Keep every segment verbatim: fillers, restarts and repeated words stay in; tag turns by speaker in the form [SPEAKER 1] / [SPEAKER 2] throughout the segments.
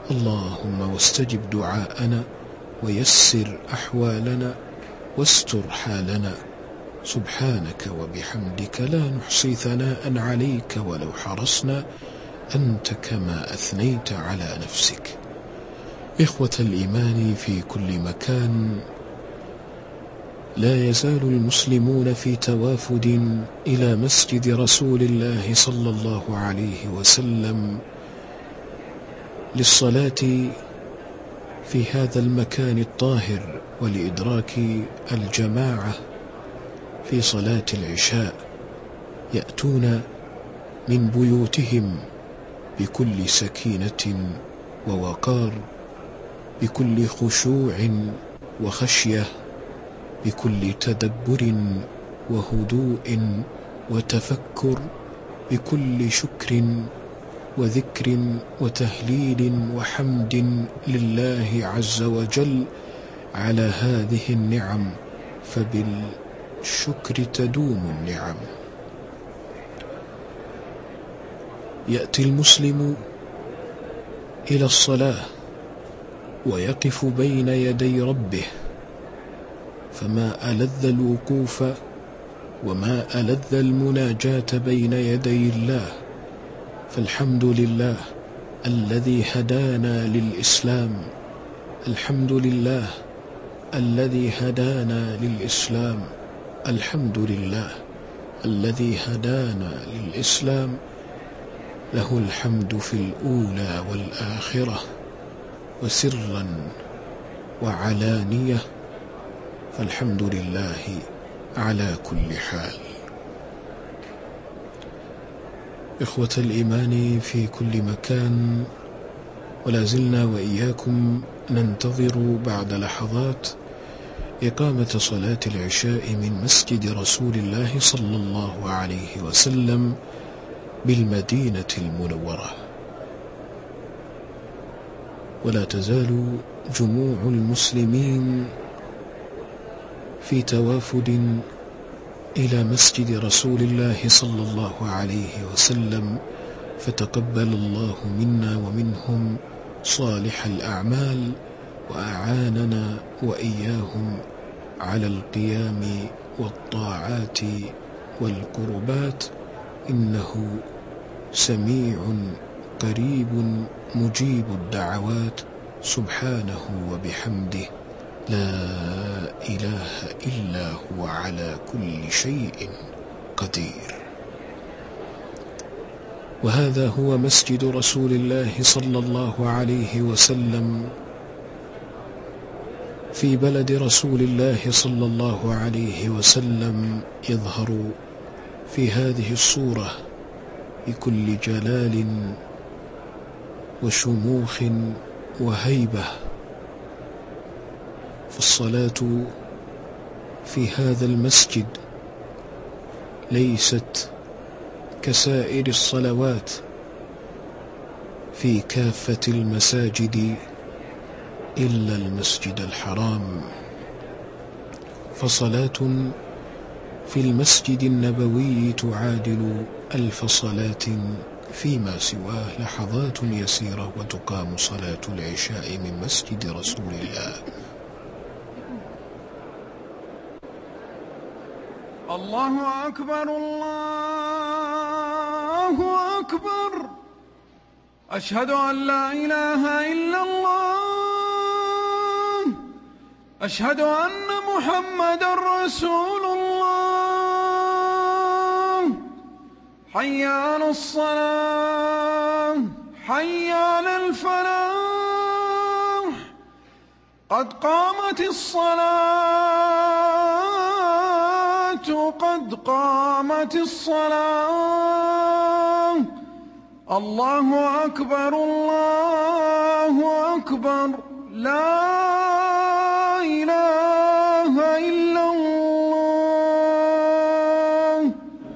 [SPEAKER 1] اللهم واستجب دعاءنا ويسر أحوالنا واستر حالنا. سبحانك وبحمدك لا نحصي ثناء عليك ولو حرصنا، أنت كما أثنيت على نفسك. إخوة الإيمان في كل مكان، لا يزال المسلمون في توافد إلى مسجد رسول الله صلى الله عليه وسلم للصلاة في هذا المكان الطاهر ولإدراك الجماعة في صلاة العشاء. يأتون من بيوتهم بكل سكينة ووقار، بكل خشوع وخشية، بكل تدبر وهدوء وتفكر، بكل شكر وذكر وتهليل وحمد لله عز وجل على هذه النعم، فبالشكر تدوم النعم. يأتي المسلم إلى الصلاة ويقف بين يدي ربه، فما ألذ الوقوف وما ألذ المناجاة بين يدي الله. فالحمد لله الذي هدانا للإسلام، الحمد لله الذي هدانا للإسلام، الحمد لله الذي هدانا للإسلام. له الحمد في الأولى والآخرة وسرا وعلانية، فالحمد لله على كل حال. إخوة الإيمان في كل مكان، ولا زلنا وإياكم ننتظر بعد لحظات إقامة صلاة العشاء من مسجد رسول الله صلى الله عليه وسلم بالمدينة المنورة. ولا تزال جموع المسلمين في توافد إلى مسجد رسول الله صلى الله عليه وسلم، فتقبل الله منا ومنهم صالح الأعمال، وأعاننا وإياهم على القيام والطاعات والقربات، إنه سميع قريب مجيب الدعوات، سبحانه وبحمده، لا إله إلا هو على كل شيء قدير. وهذا هو مسجد رسول الله صلى الله عليه وسلم في بلد رسول الله صلى الله عليه وسلم، يظهر في هذه الصورة بكل جلال وشموخ وهيبة. فالصلاة في هذا المسجد ليست كسائر الصلوات في كافة المساجد إلا المسجد الحرام، فصلاة في المسجد النبوي تعادل ألف صلاة فيما سواه، لحظات يسيرة وتقام صلاة العشاء من مسجد رسول الله.
[SPEAKER 2] الله أكبر، الله أكبر، أشهد أن لا إله إلا الله، أشهد أن محمد رسول الله. حي على الصلاة، حي على الفلاح، قد قامت الصلاة، قد قامت الصلاة. الله أكبر، الله أكبر، لا إله إلا الله.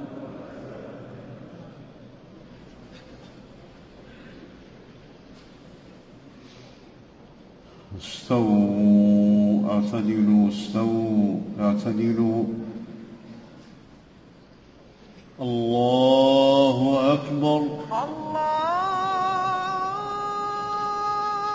[SPEAKER 3] استووا اعتدلوا، استووا اعتدلوا. الله أكبر،
[SPEAKER 2] الله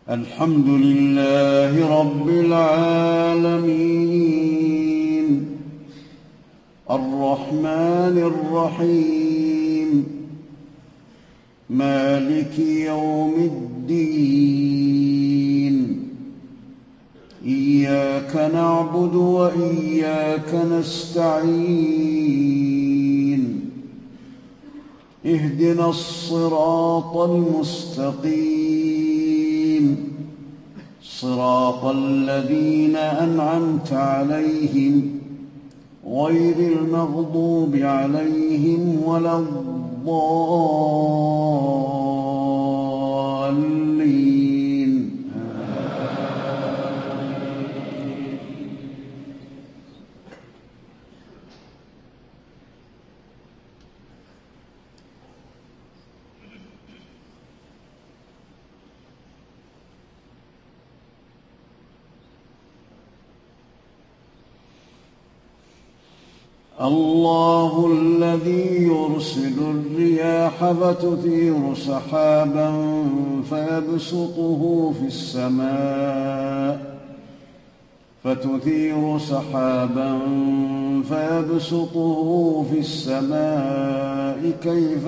[SPEAKER 3] الحمد لله رب العالمين الرحمن الرحيم مالك يوم الدين إياك نعبد وإياك نستعين اهدنا الصراط المستقيم صراط الذين أنعمت عليهم غير المغضوب عليهم ولا الضالين. الله الذي يرسل الرياح فتثير سحابا فيبسطه في السماء فتثير سحابا فيبسطه في السماء كيف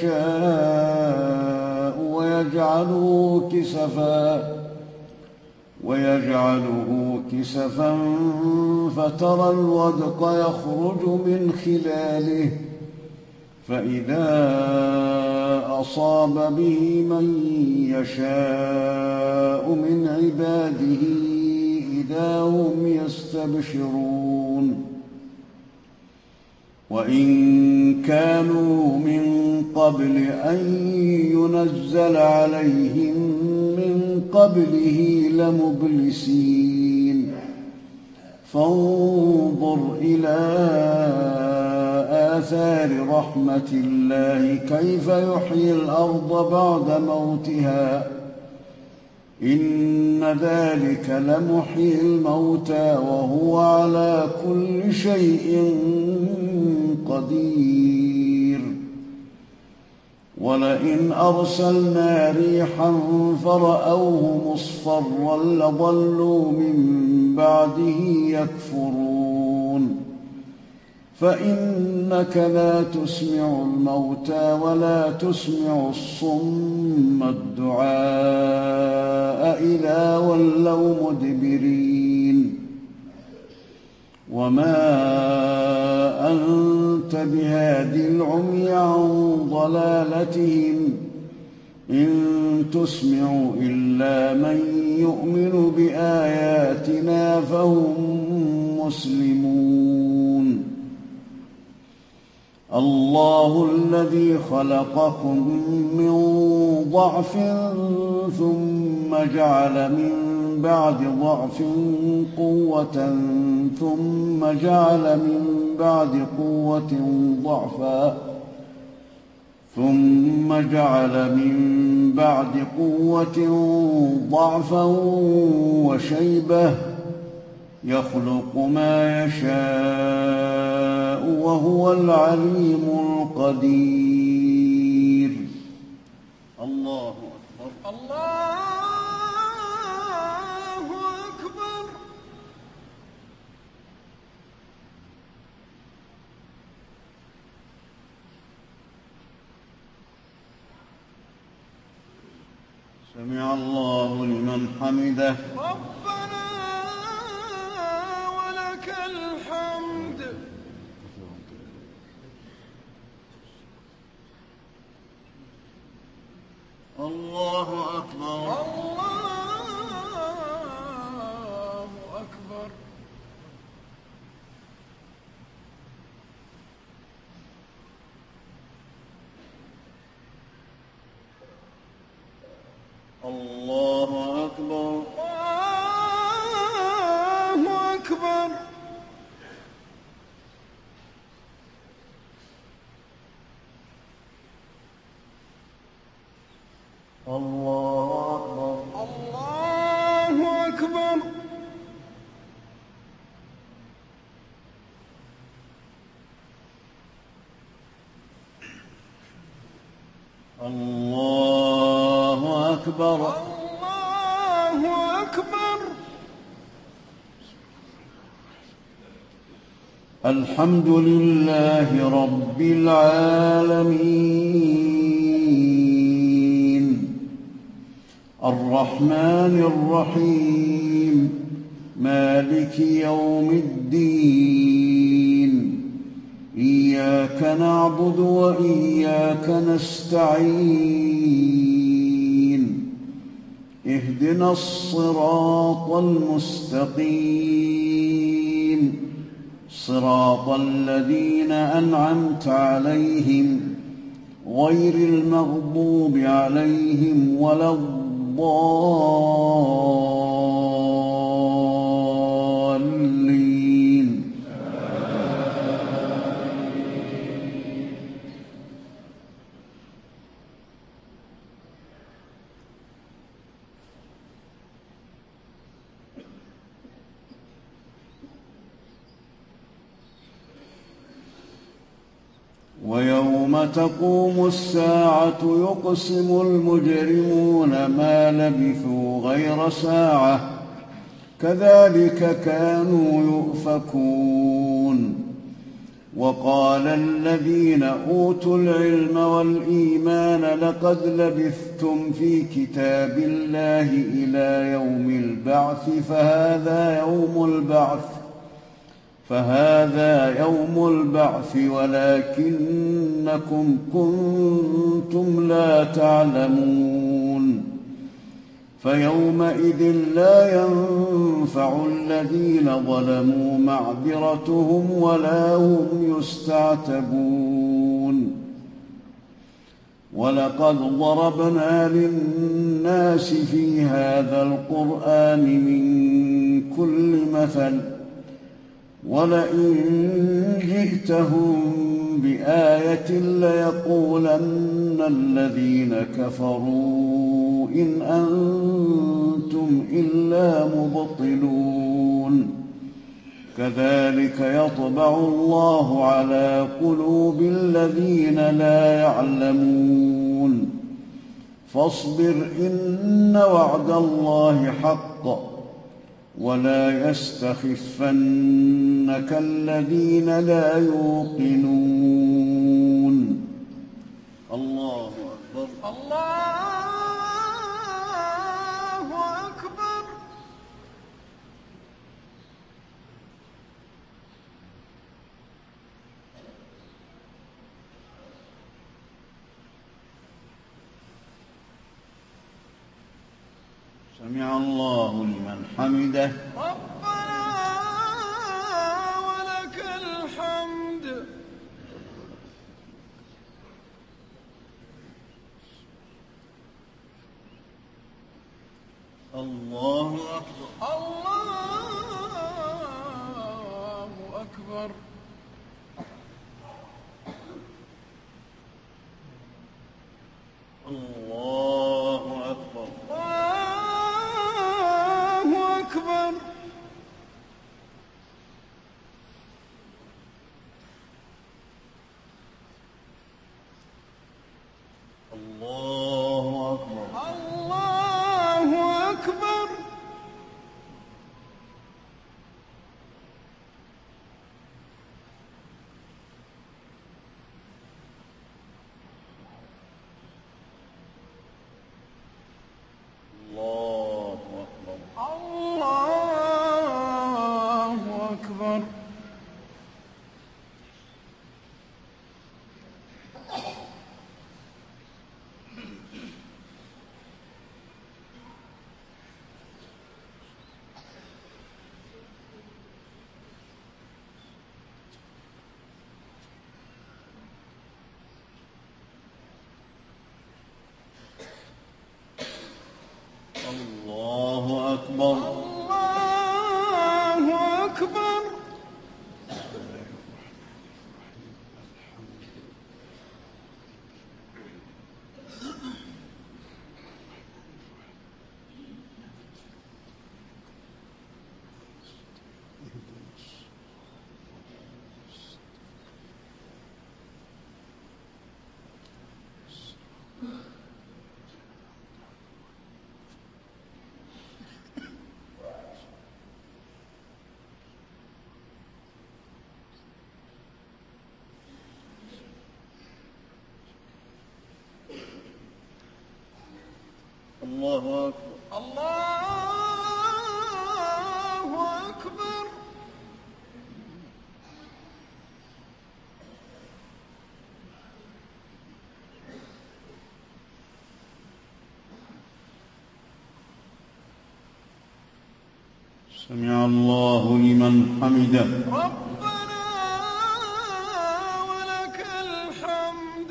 [SPEAKER 3] يشاء ويجعله كسفا ويجعله كسفا فترى الودق يخرج من خلاله فإذا أصاب به من يشاء من عباده إذا هم يستبشرون. وإن كانوا من قبل أن ينزل عليهم من قبله لمبلسين فانظر إلى آثار رحمة الله كيف يحيي الأرض بعد موتها إن ذلك لمحيي الموتى وهو على كل شيء قدير. ولئن أرسلنا ريحا فرأوه مصفرا لظلوا من بعده يكفرون فإنك لا تسمع الموتى ولا تسمع الصم الدعاء إذا ولوا مدبرين. وما أنت بهاد العمي عن ضلالتهم إن تسمع إلا من يؤمن بآياتنا فهم مسلمون. الله الذي خلقكم من ضعف ثم جعل من بعد ضعف قوة ثم جعل من بعد قوة ضعفا ثم جعل من بعد قوة ضعفا وشيبة يخلق ما يشاء وهو العليم القدير. الله أكبر.
[SPEAKER 2] الله أكبر.
[SPEAKER 3] سمع الله لمن حمده.
[SPEAKER 2] ربنا ولك الحمد.
[SPEAKER 3] الله أكبر.
[SPEAKER 2] الله أكبر.
[SPEAKER 3] الله أكبر.
[SPEAKER 2] الله أكبر.
[SPEAKER 3] الله أكبر.
[SPEAKER 2] الله أكبر.
[SPEAKER 3] الله أكبر. الحمد لله رب العالمين الرحمن الرحيم مالك يوم الدين إياك نعبد وإياك نستعين اهدنا الصراط المستقيم صراط الذين أنعمت عليهم غير المغضوب عليهم ولا الضالين. ويوم تقوم الساعة يقسم المجرمون ما لبثوا غير ساعة كذلك كانوا يؤفكون. وقال الذين أوتوا العلم والإيمان لقد لبثتم في كتاب الله إلى يوم البعث فهذا يوم البعث فهذا يوم البعث ولكنكم كنتم لا تعلمون. فيومئذ لا ينفع الذين ظلموا معذرتهم ولا هم يستعتبون. ولقد ضربنا للناس في هذا القرآن من كل مثل ولئن جئتهم بآية ليقولن الذين كفروا إن أنتم إلا مبطلون. كذلك يطبع الله على قلوب الذين لا يعلمون. فاصبر إن وعد الله حق ولا يستخفنك الذين لا يوقنون. الله أكبر.
[SPEAKER 2] الله أكبر.
[SPEAKER 3] سمع الله لمن حمده.
[SPEAKER 2] ربنا ولك الحمد.
[SPEAKER 3] الله أكبر.
[SPEAKER 2] الله أكبر.
[SPEAKER 3] الله أكبر.
[SPEAKER 2] الله أكبر.
[SPEAKER 3] الله أكبر.
[SPEAKER 2] الله أكبر.
[SPEAKER 3] سمع الله لمن حمده.
[SPEAKER 2] ربنا ولك الحمد.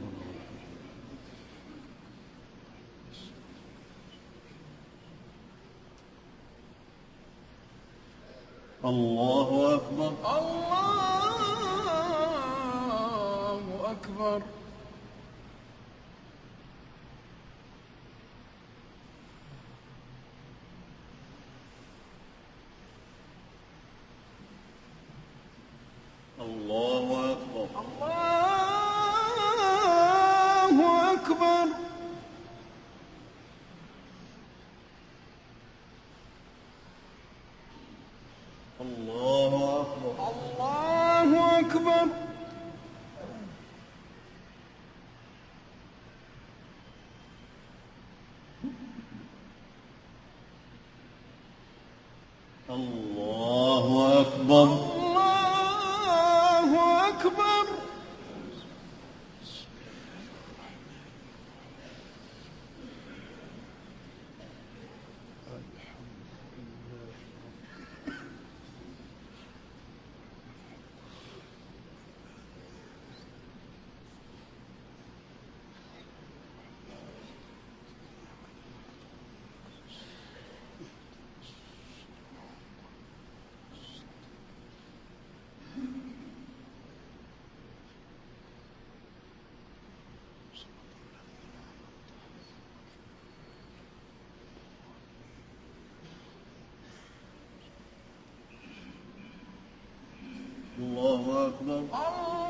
[SPEAKER 3] الله أكبر.
[SPEAKER 2] الله أكبر.
[SPEAKER 3] الله أكبر.
[SPEAKER 2] الله أكبر.
[SPEAKER 3] الله أكبر.
[SPEAKER 2] الله أكبر.
[SPEAKER 3] الله أكبر.
[SPEAKER 2] الله أكبر.
[SPEAKER 3] الله أكبر.
[SPEAKER 2] الله